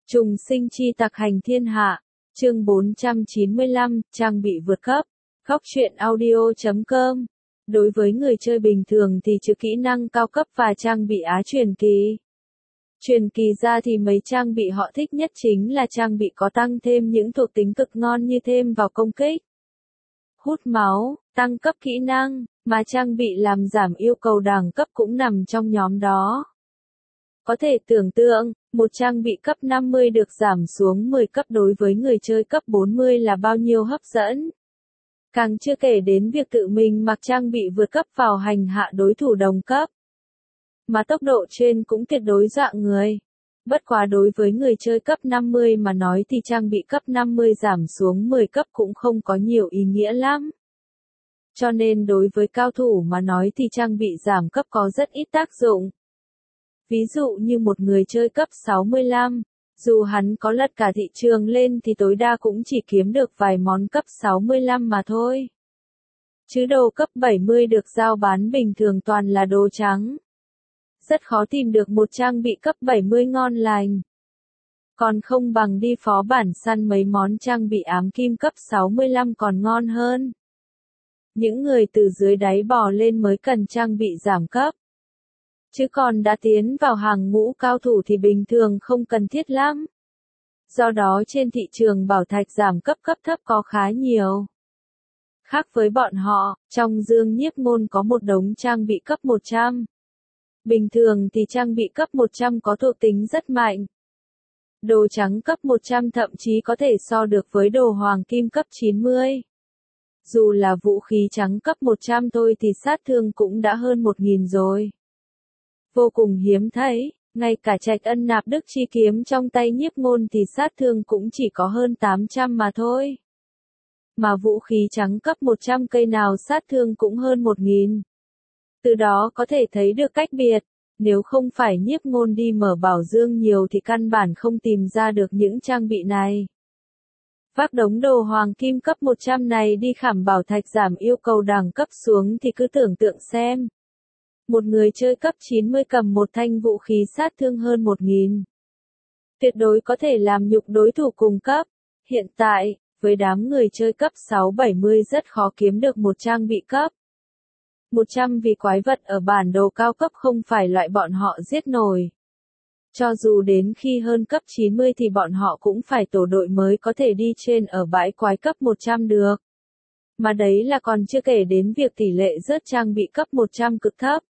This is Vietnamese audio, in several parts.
Trùng sinh chi tặc hành thiên hạ, chương 495, trang bị vượt cấp. Góc truyện audio.com. Đối với người chơi bình thường thì trừ kỹ năng cao cấp và trang bị á truyền kỳ. Truyền kỳ ra thì mấy trang bị họ thích nhất chính là trang bị có tăng thêm những thuộc tính cực ngon như thêm vào công kích, hút máu, tăng cấp kỹ năng, mà trang bị làm giảm yêu cầu đẳng cấp cũng nằm trong nhóm đó. Có thể tưởng tượng, một trang bị cấp 50 được giảm xuống 10 cấp đối với người chơi cấp 40 là bao nhiêu hấp dẫn. Càng chưa kể đến việc tự mình mặc trang bị vượt cấp vào hành hạ đối thủ đồng cấp. Mà tốc độ trên cũng tuyệt đối dọa người. Bất quá đối với người chơi cấp 50 mà nói thì trang bị cấp 50 giảm xuống 10 cấp cũng không có nhiều ý nghĩa lắm. Cho nên đối với cao thủ mà nói thì trang bị giảm cấp có rất ít tác dụng. Ví dụ như một người chơi cấp 65, dù hắn có lật cả thị trường lên thì tối đa cũng chỉ kiếm được vài món cấp 65 mà thôi. Chứ đồ cấp 70 được giao bán bình thường toàn là đồ trắng. Rất khó tìm được một trang bị cấp 70 ngon lành. Còn không bằng đi phó bản săn mấy món trang bị ám kim cấp 65 còn ngon hơn. Những người từ dưới đáy bò lên mới cần trang bị giảm cấp. Chứ còn đã tiến vào hàng ngũ cao thủ thì bình thường không cần thiết lắm. Do đó trên thị trường bảo thạch giảm cấp thấp có khá nhiều. Khác với bọn họ, trong Dương Nhiếp Ngôn có một đống trang bị cấp 100. Bình thường thì trang bị cấp 100 có thuộc tính rất mạnh. Đồ trắng cấp 100 thậm chí có thể so được với đồ hoàng kim cấp 90. Dù là vũ khí trắng cấp 100 thôi thì sát thương cũng đã hơn 1000 rồi. Vô cùng hiếm thấy, ngay cả Trạch Ân Nạp Đức chi kiếm trong tay Nhiếp Ngôn thì sát thương cũng chỉ có hơn 800 mà thôi. Mà vũ khí trắng cấp 100 cây nào sát thương cũng hơn 1000. Từ đó có thể thấy được cách biệt, nếu không phải Nhiếp Ngôn đi mở bảo dương nhiều thì căn bản không tìm ra được những trang bị này. Vác đống đồ hoàng kim cấp 100 này đi khảm bảo thạch giảm yêu cầu đẳng cấp xuống thì cứ tưởng tượng xem. Một người chơi cấp 90 cầm một thanh vũ khí sát thương hơn 1000. Tuyệt đối có thể làm nhục đối thủ cùng cấp. Hiện tại, với đám người chơi cấp 6-70 rất khó kiếm được một trang bị cấp 100 vì quái vật ở bản đồ cao cấp không phải loại bọn họ giết nổi. Cho dù đến khi hơn cấp 90 thì bọn họ cũng phải tổ đội mới có thể đi trên ở bãi quái cấp 100 được. Mà đấy là còn chưa kể đến việc tỷ lệ rớt trang bị cấp 100 cực thấp.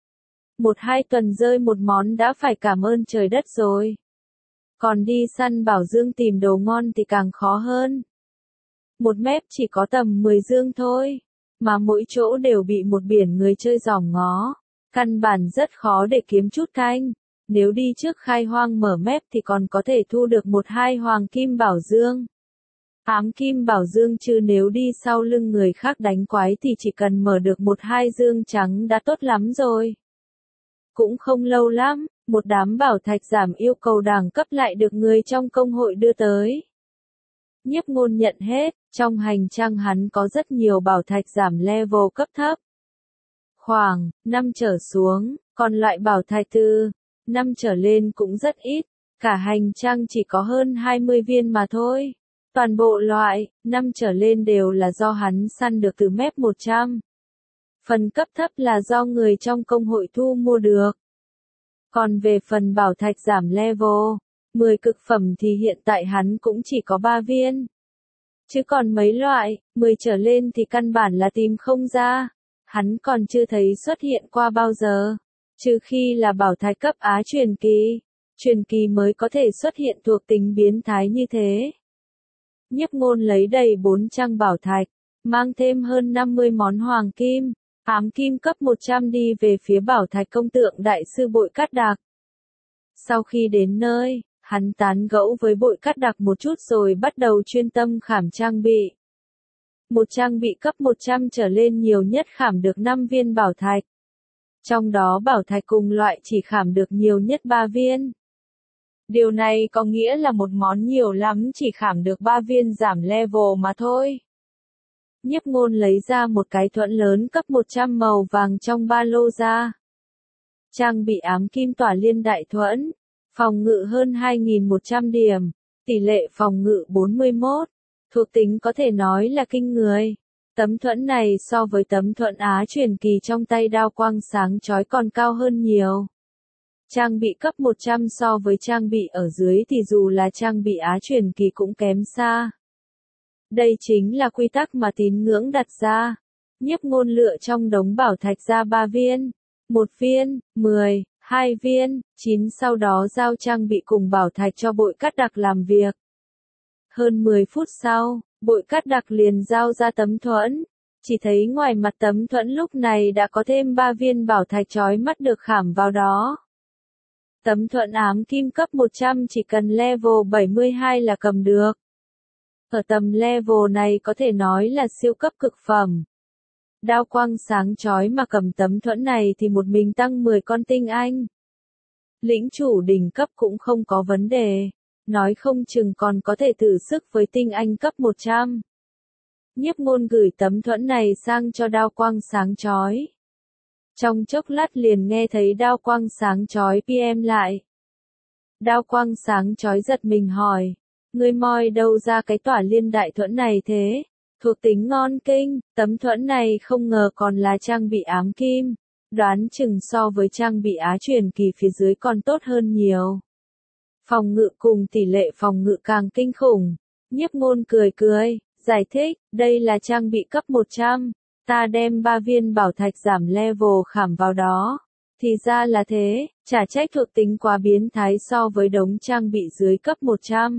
1-2 tuần rơi một món đã phải cảm ơn trời đất rồi. Còn đi săn bảo dương tìm đồ ngon thì càng khó hơn. Một map chỉ có tầm 10 dương thôi, mà mỗi chỗ đều bị một biển người chơi dòm ngó. Căn bản rất khó để kiếm chút canh. Nếu đi trước khai hoang mở map thì còn có thể thu được 1-2 hoàng kim bảo dương. Ám kim bảo dương chứ nếu đi sau lưng người khác đánh quái thì chỉ cần mở được 1-2 dương trắng đã tốt lắm rồi. Cũng không lâu lắm, một đám bảo thạch giảm yêu cầu đẳng cấp lại được người trong công hội đưa tới. Nhiếp Ngôn nhận hết, trong hành trang hắn có rất nhiều bảo thạch giảm level cấp thấp. Khoảng 5 trở xuống, còn loại bảo thạch từ 5 trở lên cũng rất ít, cả hành trang chỉ có hơn 20 viên mà thôi. Toàn bộ loại 5 trở lên đều là do hắn săn được từ map 100. Phần cấp thấp là do người trong công hội thu mua được. Còn về phần bảo thạch giảm level 10 cực phẩm thì hiện tại hắn cũng chỉ có 3 viên. Chứ còn mấy loại 10 trở lên thì căn bản là tìm không ra. Hắn còn chưa thấy xuất hiện qua bao giờ. Trừ khi là bảo thạch cấp á truyền kỳ mới có thể xuất hiện thuộc tính biến thái như thế. Nhiếp Ngôn lấy đầy 4 trang bảo thạch, mang thêm hơn 50 món hoàng kim, ám kim cấp 100 đi về phía bảo thạch công tượng đại sư Bội Cát Đặc. Sau khi đến nơi, hắn tán gẫu với Bội Cát Đặc một chút rồi bắt đầu chuyên tâm khảm trang bị. Một trang bị cấp 100 trở lên nhiều nhất khảm được 5 viên bảo thạch. Trong đó bảo thạch cùng loại chỉ khảm được nhiều nhất 3 viên. Điều này có nghĩa là một món nhiều lắm chỉ khảm được 3 viên giảm level mà thôi. Nhiếp Ngôn lấy ra một cái thuẫn lớn cấp 100 màu vàng trong ba lô ra. Trang bị ám kim tỏa liên đại thuẫn. Phòng ngự hơn 2.100 điểm, tỷ lệ phòng ngự 41, thuộc tính có thể nói là kinh người. Tấm thuẫn này so với tấm thuẫn Á truyền kỳ trong tay đao quang sáng chói còn cao hơn nhiều. Trang bị cấp 100 so với trang bị ở dưới thì dù là trang bị Á truyền kỳ cũng kém xa. Đây chính là quy tắc mà tín ngưỡng đặt ra. Nhiếp Ngôn lựa trong đống bảo thạch ra 3 viên, 1 viên, 10, 2 viên, 9 sau đó giao trang bị cùng bảo thạch cho bội cát đặc làm việc. Hơn 10 phút sau, bội cát đặc liền giao ra tấm thuẫn. Chỉ thấy ngoài mặt tấm thuẫn lúc này đã có thêm 3 viên bảo thạch chói mắt được khảm vào đó. Tấm thuẫn ám kim cấp 100 chỉ cần level 72 là cầm được. Ở tầm level này có thể nói là siêu cấp cực phẩm. Đao quang sáng chói mà cầm tấm thuẫn này thì một mình tăng 10 con tinh anh. Lĩnh chủ đỉnh cấp cũng không có vấn đề, nói không chừng còn có thể thử sức với tinh anh cấp 100. Nhiếp Ngôn gửi tấm thuẫn này sang cho đao quang sáng chói. Trong chốc lát liền nghe thấy đao quang sáng chói PM lại. Đao quang sáng chói giật mình hỏi, ngươi moi đâu ra cái tỏa liên đại thuẫn này thế? Thuộc tính ngon kinh, tấm thuẫn này không ngờ còn là trang bị ám kim, đoán chừng so với trang bị Á truyền kỳ phía dưới còn tốt hơn nhiều. Phòng ngự cùng tỷ lệ phòng ngự càng kinh khủng. Nhiếp Ngôn cười cười, giải thích, đây là trang bị cấp 100, ta đem 3 viên bảo thạch giảm level khảm vào đó. Thì ra là thế, chả trách thuộc tính quá biến thái so với đống trang bị dưới cấp 100.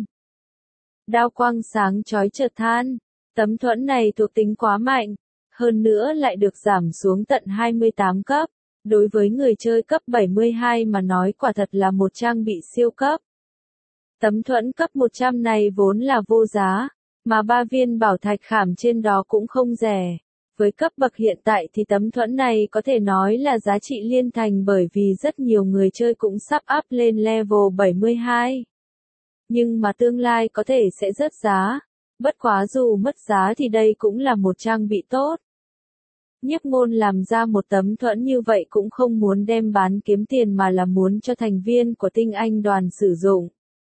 Đao quang sáng chói chợt than, tấm thuẫn này thuộc tính quá mạnh, hơn nữa lại được giảm xuống tận 28 cấp. Đối với người chơi cấp 72 mà nói quả thật là một trang bị siêu cấp. Tấm thuẫn cấp 100 này vốn là vô giá, mà 3 viên bảo thạch khảm trên đó cũng không rẻ. Với cấp bậc hiện tại thì tấm thuẫn này có thể nói là giá trị liên thành bởi vì rất nhiều người chơi cũng sắp up lên level 72. Nhưng mà tương lai có thể sẽ rớt giá. Bất quá dù mất giá thì đây cũng là một trang bị tốt. Nhiếp Ngôn làm ra một tấm thuẫn như vậy cũng không muốn đem bán kiếm tiền mà là muốn cho thành viên của tinh anh đoàn sử dụng.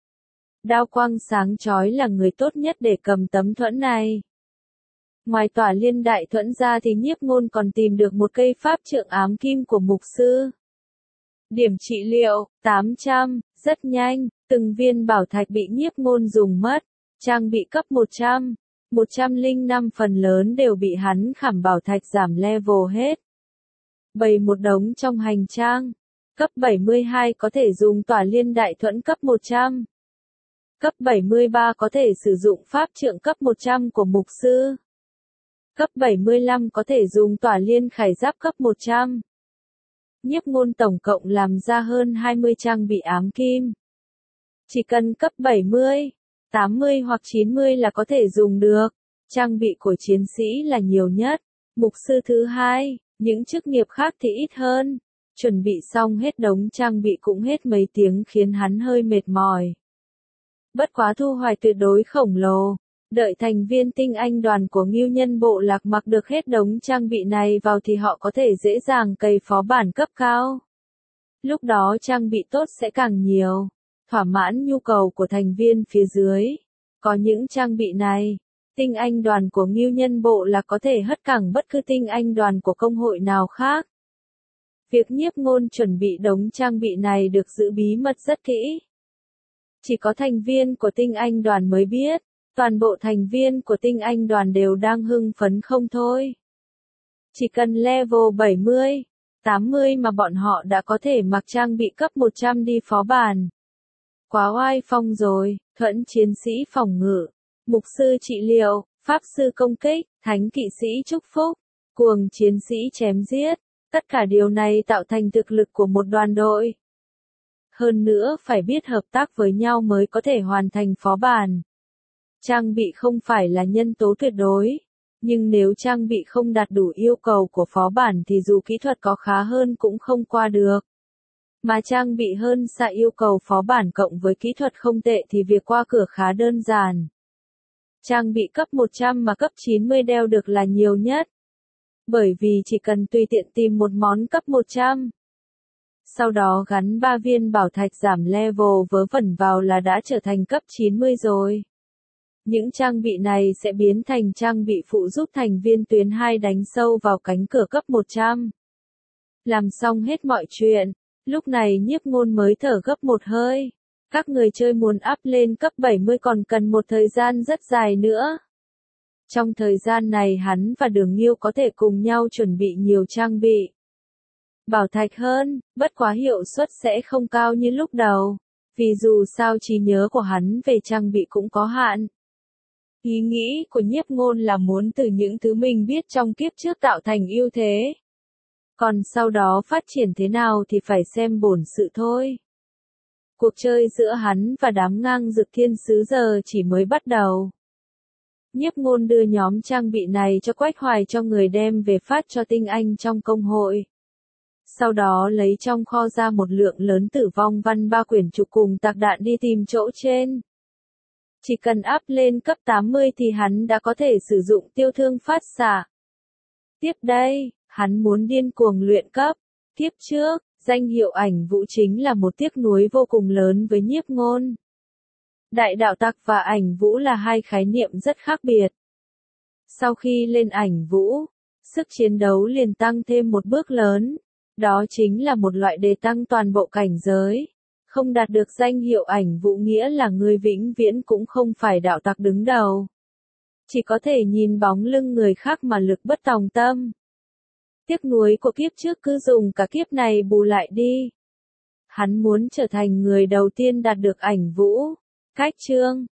Đao quang sáng chói là người tốt nhất để cầm tấm thuẫn này. Ngoài tỏa liên đại thuẫn ra thì Nhiếp Ngôn còn tìm được một cây pháp trượng ám kim của mục sư. Điểm trị liệu, 800, rất nhanh, từng viên bảo thạch bị Nhiếp Ngôn dùng mất. Trang bị cấp 100, 105 phần lớn đều bị hắn khảm bảo thạch giảm level hết. Bày một đống trong hành trang. Cấp 72 có thể dùng tỏa liên đại thuẫn cấp 100. Cấp 73 có thể sử dụng pháp trượng cấp 100 của mục sư. Cấp 75 có thể dùng tỏa liên khải giáp cấp 100. Nhiếp Ngôn tổng cộng làm ra hơn 20 trang bị ám kim. Chỉ cần cấp 70, 80 hoặc 90 là có thể dùng được. Trang bị của chiến sĩ là nhiều nhất. Mục sư thứ hai, những chức nghiệp khác thì ít hơn. Chuẩn bị xong hết đống trang bị cũng hết mấy tiếng khiến hắn hơi mệt mỏi. Bất quá thu hoạch tuyệt đối khổng lồ. Đợi thành viên tinh anh đoàn của Ngưu Nhân Bộ Lạc mặc được hết đống trang bị này vào thì họ có thể dễ dàng cày phó bản cấp cao. Lúc đó trang bị tốt sẽ càng nhiều, thỏa mãn nhu cầu của thành viên phía dưới. Có những trang bị này, tinh anh đoàn của Ngưu Nhân Bộ Lạc có thể hất cẳng bất cứ tinh anh đoàn của công hội nào khác. Việc Nhiếp Ngôn chuẩn bị đống trang bị này được giữ bí mật rất kỹ. Chỉ có thành viên của tinh anh đoàn mới biết. Toàn bộ thành viên của tinh anh đoàn đều đang hưng phấn không thôi. Chỉ cần level 70, 80 mà bọn họ đã có thể mặc trang bị cấp 100 đi phó bản. Quá oai phong rồi, thuẫn chiến sĩ phòng ngự, mục sư trị liệu, pháp sư công kích, thánh kỵ sĩ chúc phúc, cuồng chiến sĩ chém giết. Tất cả điều này tạo thành thực lực của một đoàn đội. Hơn nữa phải biết hợp tác với nhau mới có thể hoàn thành phó bản. Trang bị không phải là nhân tố tuyệt đối, nhưng nếu trang bị không đạt đủ yêu cầu của phó bản thì dù kỹ thuật có khá hơn cũng không qua được. Mà trang bị hơn xa yêu cầu phó bản cộng với kỹ thuật không tệ thì việc qua cửa khá đơn giản. Trang bị cấp 100 mà cấp 90 đeo được là nhiều nhất. Bởi vì chỉ cần tùy tiện tìm một món cấp 100. Sau đó gắn 3 viên bảo thạch giảm level vớ vẩn vào là đã trở thành cấp 90 rồi. Những trang bị này sẽ biến thành trang bị phụ giúp thành viên tuyến 2 đánh sâu vào cánh cửa cấp 100. Làm xong hết mọi chuyện, lúc này Nhiếp Ngôn mới thở gấp một hơi. Các người chơi muốn up lên cấp 70 còn cần một thời gian rất dài nữa. Trong thời gian này hắn và Đường Nghiêu có thể cùng nhau chuẩn bị nhiều trang bị bảo thạch hơn, bất quá hiệu suất sẽ không cao như lúc đầu, vì dù sao trí nhớ của hắn về trang bị cũng có hạn. Ý nghĩ của Nhiếp Ngôn là muốn từ những thứ mình biết trong kiếp trước tạo thành ưu thế. Còn sau đó phát triển thế nào thì phải xem bổn sự thôi. Cuộc chơi giữa hắn và đám ngang dược thiên sứ giờ chỉ mới bắt đầu. Nhiếp Ngôn đưa nhóm trang bị này cho Quách Hoài cho người đem về phát cho tinh anh trong công hội. Sau đó lấy trong kho ra một lượng lớn tử vong văn 3 quyển trục cùng tạc đạn đi tìm chỗ trên. Chỉ cần up lên cấp 80 thì hắn đã có thể sử dụng tiêu thương phát xạ. Tiếp đây, hắn muốn điên cuồng luyện cấp. Kiếp trước, danh hiệu ảnh vũ chính là một tiếc nuối vô cùng lớn với Nhiếp Ngôn. Đại đạo tặc và ảnh vũ là hai khái niệm rất khác biệt. Sau khi lên ảnh vũ, sức chiến đấu liền tăng thêm một bước lớn. Đó chính là một loại đề tăng toàn bộ cảnh giới. Không đạt được danh hiệu ảnh vũ nghĩa là người vĩnh viễn cũng không phải đạo tặc đứng đầu. Chỉ có thể nhìn bóng lưng người khác mà lực bất tòng tâm. Tiếc nuối của kiếp trước cứ dùng cả kiếp này bù lại đi. Hắn muốn trở thành người đầu tiên đạt được ảnh vũ. Cách chương